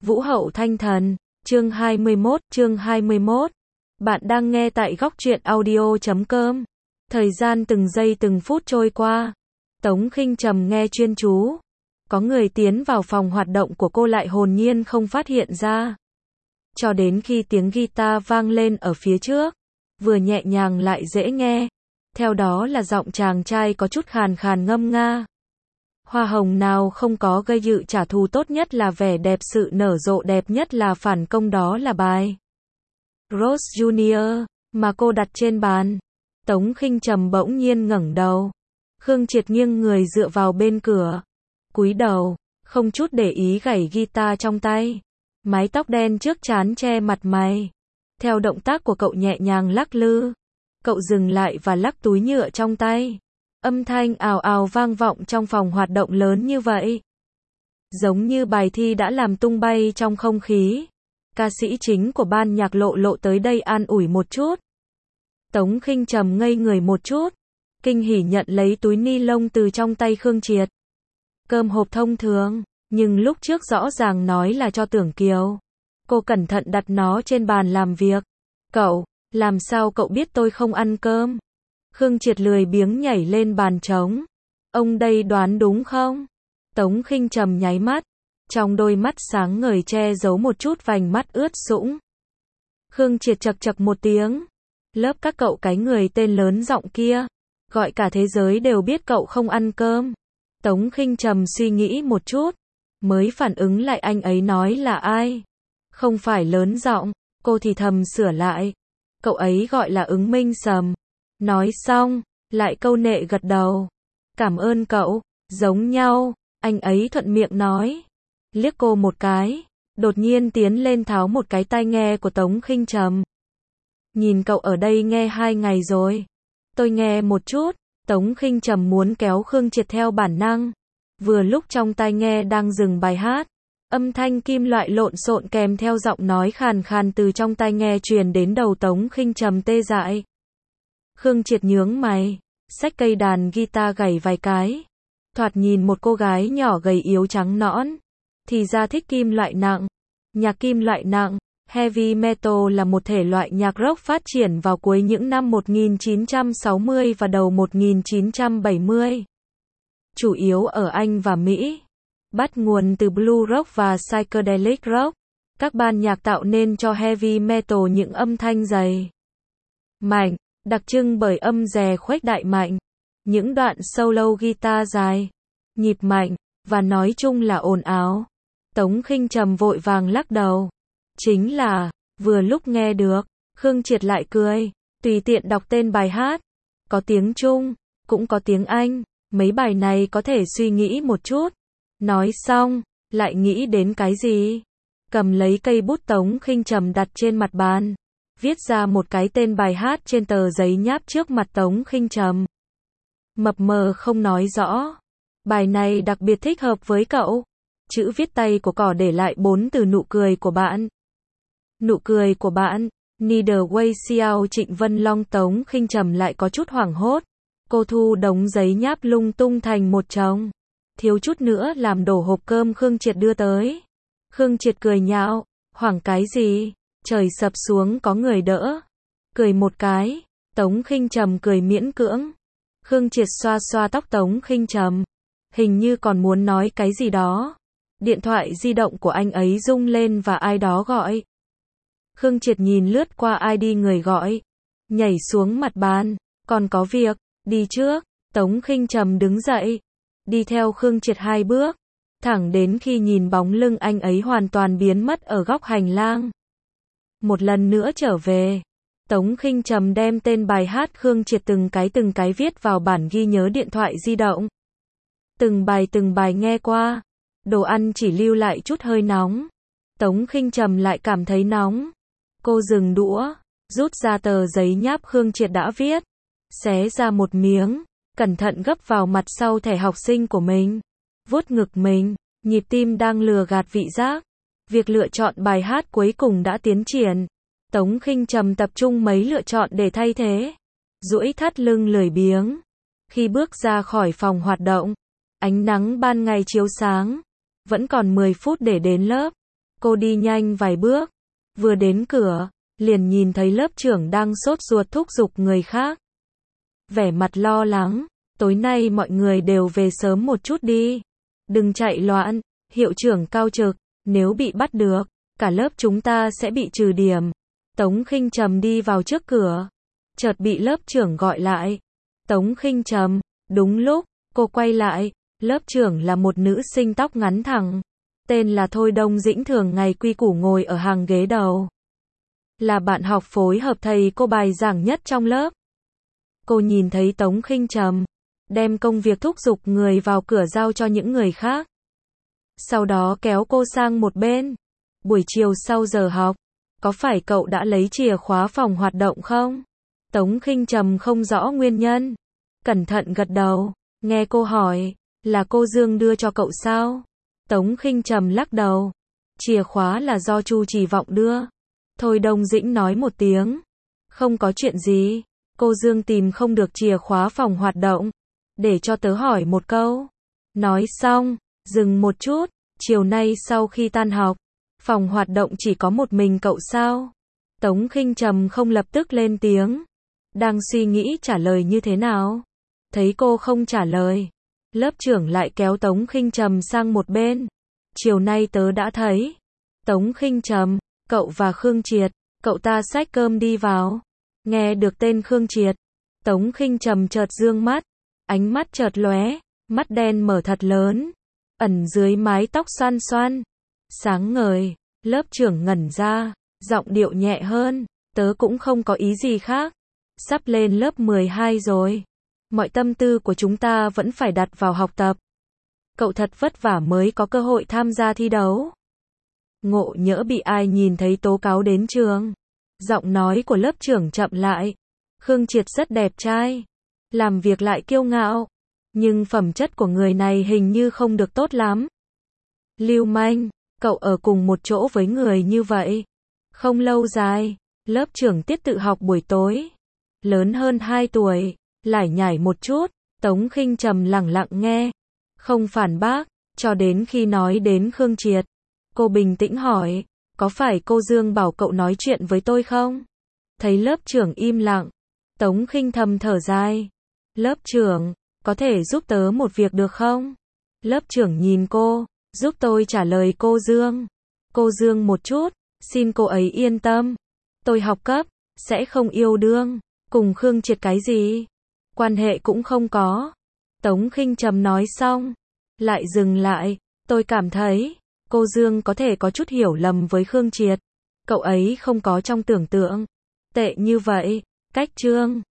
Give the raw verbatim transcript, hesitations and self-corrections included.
Vũ hậu thanh thần, chương hai mươi mốt, chương hai mươi mốt. Bạn đang nghe tại góc truyện audio chấm com. Thời gian từng giây từng phút trôi qua. Tống Khinh Trầm nghe chuyên chú. Có người tiến vào phòng hoạt động của cô lại hồn nhiên không phát hiện ra. Cho đến khi tiếng guitar vang lên ở phía trước. Vừa nhẹ nhàng lại dễ nghe. Theo đó là giọng chàng trai có chút khàn khàn ngâm nga. Hoa hồng nào không có gây dự trả thù, tốt nhất là vẻ đẹp, sự nở rộ đẹp nhất là phản công, đó là bài Rose Junior mà cô đặt trên bàn. Tống Khinh Trầm bỗng nhiên ngẩng đầu. Khương Triệt nghiêng người dựa vào bên cửa, cúi đầu, không chút để ý gảy guitar trong tay. Mái tóc đen trước trán che mặt mày. Theo động tác của cậu nhẹ nhàng lắc lư, cậu dừng lại và lắc túi nhựa trong tay. Âm thanh ào ào vang vọng trong phòng hoạt động lớn như vậy. Giống như bài thi đã làm tung bay trong không khí. Ca sĩ chính của ban nhạc Lộ Lộ tới đây an ủi một chút. Tống Khinh Trầm ngây người một chút, kinh hỉ nhận lấy túi ni lông từ trong tay Khương Triệt. Cơm hộp thông thường, nhưng lúc trước rõ ràng nói là cho Tưởng Kiều. Cô cẩn thận đặt nó trên bàn làm việc. Cậu, làm sao cậu biết tôi không ăn cơm? Khương Triệt lười biếng nhảy lên bàn trống. Ông đây đoán đúng không? Tống Khinh Trầm nháy mắt. Trong đôi mắt sáng ngời che giấu một chút vành mắt ướt sũng. Khương Triệt chậc chậc một tiếng. Lớp các cậu cái người tên lớn giọng kia. Gọi cả thế giới đều biết cậu không ăn cơm. Tống Khinh Trầm suy nghĩ một chút. Mới phản ứng lại anh ấy nói là ai. Không phải lớn giọng. Cô thì thầm sửa lại. Cậu ấy gọi là Ứng Minh Sầm. Nói xong, lại câu nệ gật đầu. Cảm ơn cậu, giống nhau, anh ấy thuận miệng nói. Liếc cô một cái, đột nhiên tiến lên tháo một cái tai nghe của Tống Khinh Trầm. Nhìn cậu ở đây nghe hai ngày rồi. Tôi nghe một chút. Tống Khinh Trầm muốn kéo Khương Triệt theo bản năng. Vừa lúc trong tai nghe đang dừng bài hát. Âm thanh kim loại lộn xộn kèm theo giọng nói khàn khàn từ trong tai nghe truyền đến đầu Tống Khinh Trầm tê dại. Khương Triệt nhướng mày, xách cây đàn guitar gảy vài cái. Thoạt nhìn một cô gái nhỏ gầy yếu trắng nõn, thì ra thích kim loại nặng. Nhạc kim loại nặng, heavy metal là một thể loại nhạc rock phát triển vào cuối những năm một nghìn chín trăm sáu mươi và đầu một nghìn chín trăm bảy mươi. Chủ yếu ở Anh và Mỹ. Bắt nguồn từ blue rock và psychedelic rock. Các ban nhạc tạo nên cho heavy metal những âm thanh dày, mạnh, đặc trưng bởi âm rè khuếch đại mạnh, những đoạn solo guitar dài, nhịp mạnh, và nói chung là ồn ào. Tống Khinh Trầm vội vàng lắc đầu. Chính là, vừa lúc nghe được, Khương Triệt lại cười, tùy tiện đọc tên bài hát. Có tiếng Trung, cũng có tiếng Anh, mấy bài này có thể suy nghĩ một chút. Nói xong, lại nghĩ đến cái gì? Cầm lấy cây bút Tống Khinh Trầm đặt trên mặt bàn. Viết ra một cái tên bài hát trên tờ giấy nháp trước mặt Tống Khinh Trầm. Mập mờ không nói rõ. Bài này đặc biệt thích hợp với cậu. Chữ viết tay của cỏ để lại bốn từ nụ cười của bạn. Nụ cười của bạn. Neither way xiao Trịnh Vân Long. Tống Khinh Trầm lại có chút hoảng hốt. Cô thu đống giấy nháp lung tung thành một chồng. Thiếu chút nữa làm đổ hộp cơm Khương Triệt đưa tới. Khương Triệt cười nhạo. Hoảng cái gì? Trời sập xuống có người đỡ. Cười một cái. Tống Khinh Trầm cười miễn cưỡng. Khương Triệt xoa xoa tóc Tống Khinh Trầm. Hình như còn muốn nói cái gì đó. Điện thoại di động của anh ấy rung lên và ai đó gọi. Khương Triệt nhìn lướt qua ai đi người gọi. Nhảy xuống mặt bàn. Còn có việc, đi trước. Tống Khinh Trầm đứng dậy. Đi theo Khương Triệt hai bước. Thẳng đến khi nhìn bóng lưng anh ấy hoàn toàn biến mất ở góc hành lang. Một lần nữa trở về. Tống Khinh Trầm đem tên bài hát Khương Triệt từng cái từng cái viết vào bản ghi nhớ điện thoại di động. Từng bài từng bài nghe qua. Đồ ăn chỉ lưu lại chút hơi nóng. Tống Khinh Trầm lại cảm thấy nóng. Cô dừng đũa, rút ra tờ giấy nháp Khương Triệt đã viết. Xé ra một miếng, cẩn thận gấp vào mặt sau thẻ học sinh của mình. Vuốt ngực mình, nhịp tim đang lừa gạt vị giác. Việc lựa chọn bài hát cuối cùng đã tiến triển. Tống Khinh Trầm tập trung mấy lựa chọn để thay thế. Duỗi thắt lưng lười biếng. Khi bước ra khỏi phòng hoạt động, ánh nắng ban ngày chiếu sáng. Vẫn còn mười phút để đến lớp. Cô đi nhanh vài bước, vừa đến cửa, liền nhìn thấy lớp trưởng đang sốt ruột thúc giục người khác. Vẻ mặt lo lắng, tối nay mọi người đều về sớm một chút đi. Đừng chạy loạn, hiệu trưởng cao trực, nếu bị bắt được, cả lớp chúng ta sẽ bị trừ điểm. Tống Khinh Trầm đi vào trước cửa, chợt bị lớp trưởng gọi lại. Tống Khinh Trầm, đúng lúc, cô quay lại, lớp trưởng là một nữ sinh tóc ngắn thẳng. Tên là Thôi Đông Dĩnh, thường ngày quy củ ngồi ở hàng ghế đầu. Là bạn học phối hợp thầy cô bài giảng nhất trong lớp. Cô nhìn thấy Tống Khinh Trầm, đem công việc thúc giục người vào cửa giao cho những người khác. Sau đó kéo cô sang một bên. Buổi chiều sau giờ học, có phải cậu đã lấy chìa khóa phòng hoạt động không? Tống Khinh Trầm không rõ nguyên nhân. Cẩn thận gật đầu, nghe cô hỏi, là cô Dương đưa cho cậu sao? Tống Khinh Trầm lắc đầu. Chìa khóa là do Chu Chỉ Vọng đưa. Thôi Đông Dĩnh nói một tiếng. Không có chuyện gì. Cô Dương tìm không được chìa khóa phòng hoạt động. Để cho tớ hỏi một câu. Nói xong, dừng một chút. Chiều nay sau khi tan học, phòng hoạt động chỉ có một mình cậu sao? Tống Khinh Trầm không lập tức lên tiếng. Đang suy nghĩ trả lời như thế nào. Thấy cô không trả lời, lớp trưởng lại kéo Tống Khinh Trầm sang một bên. Chiều nay tớ đã thấy. Tống Khinh Trầm, cậu và Khương Triệt, cậu ta xách cơm đi vào. Nghe được tên Khương Triệt, Tống Khinh Trầm chợt dương mắt, ánh mắt chợt lóe, mắt đen mở thật lớn, ẩn dưới mái tóc xoăn xoăn, sáng ngời. Lớp trưởng ngẩn ra, giọng điệu nhẹ hơn, tớ cũng không có ý gì khác. Sắp lên lớp mười hai rồi. Mọi tâm tư của chúng ta vẫn phải đặt vào học tập. Cậu thật vất vả mới có cơ hội tham gia thi đấu. Ngộ nhỡ bị ai nhìn thấy tố cáo đến trường. Giọng nói của lớp trưởng chậm lại. Khương Triệt rất đẹp trai, làm việc lại kiêu ngạo, nhưng phẩm chất của người này hình như không được tốt lắm. Lưu manh, cậu ở cùng một chỗ với người như vậy, không lâu dài. Lớp trưởng tiết tự học buổi tối, lớn hơn hai tuổi, lải nhải một chút. Tống Khinh Trầm lẳng lặng nghe, không phản bác, cho đến khi nói đến Khương Triệt. Cô bình tĩnh hỏi, có phải cô Dương bảo cậu nói chuyện với tôi không? Thấy lớp trưởng im lặng, Tống Khinh Trầm thở dài. Lớp trưởng, có thể giúp tớ một việc được không? Lớp trưởng nhìn cô, giúp tôi trả lời cô Dương. Cô Dương một chút, xin cô ấy yên tâm. Tôi học cấp, sẽ không yêu đương, cùng Khương Triệt cái gì. Quan hệ cũng không có. Tống Khinh Trầm nói xong, lại dừng lại. Tôi cảm thấy, cô Dương có thể có chút hiểu lầm với Khương Triệt. Cậu ấy không có trong tưởng tượng tệ như vậy. Cách chương